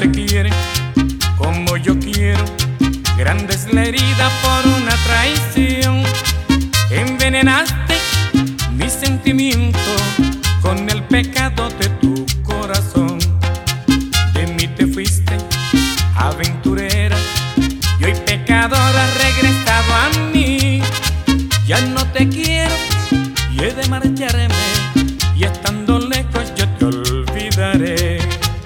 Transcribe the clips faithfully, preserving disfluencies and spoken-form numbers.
se quiere como yo quiero, grande es la herida por una traición. Envenenaste mi sentimiento con el pecado de tu corazón. De mí te fuiste aventurera y hoy pecadora has regresado a mí. Ya no te quiero y he de marcharme, y estando lejos yo te olvidaré.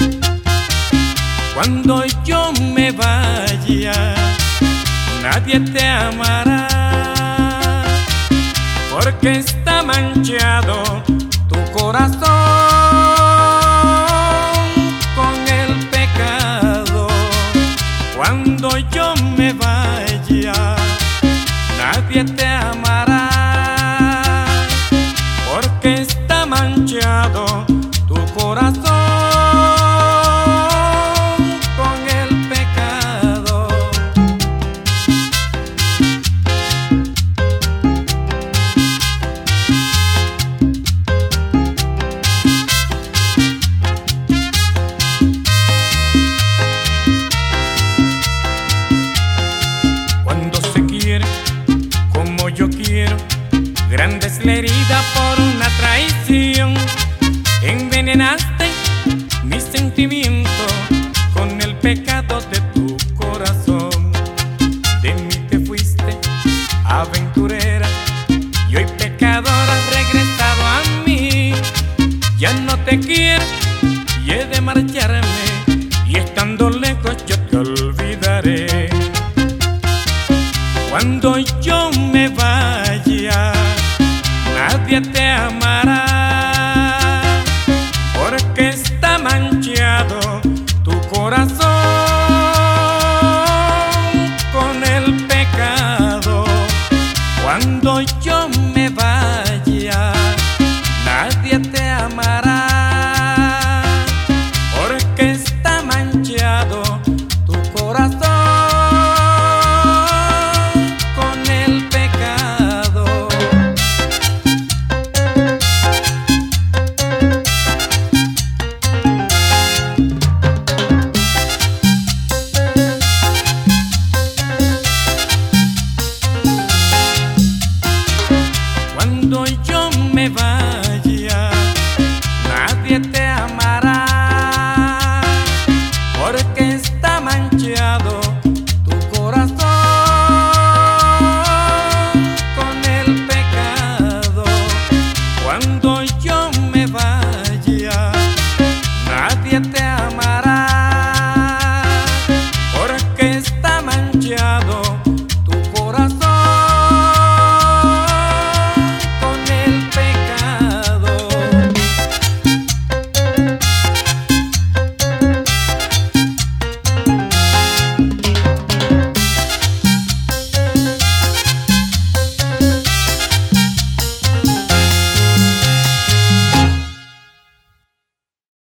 Cuando yo me vaya, nadie te amará, porque está manchado tu corazón con el pecado. Cuando yo me vaya, nadie te amará, porque está manchado tu corazón con el pecado. Cuando se quiere como yo quiero, grande es la herida por una traición. Envenenaste mi sentimiento con el pecado de tu corazón. De mí te fuiste aventurera y hoy pecadora has regresado a mí. Ya no te quiero y he de marcharme, y estando lejos yo te olvidaré. Cuando yo me vaya, nadie te amará, porque está manchado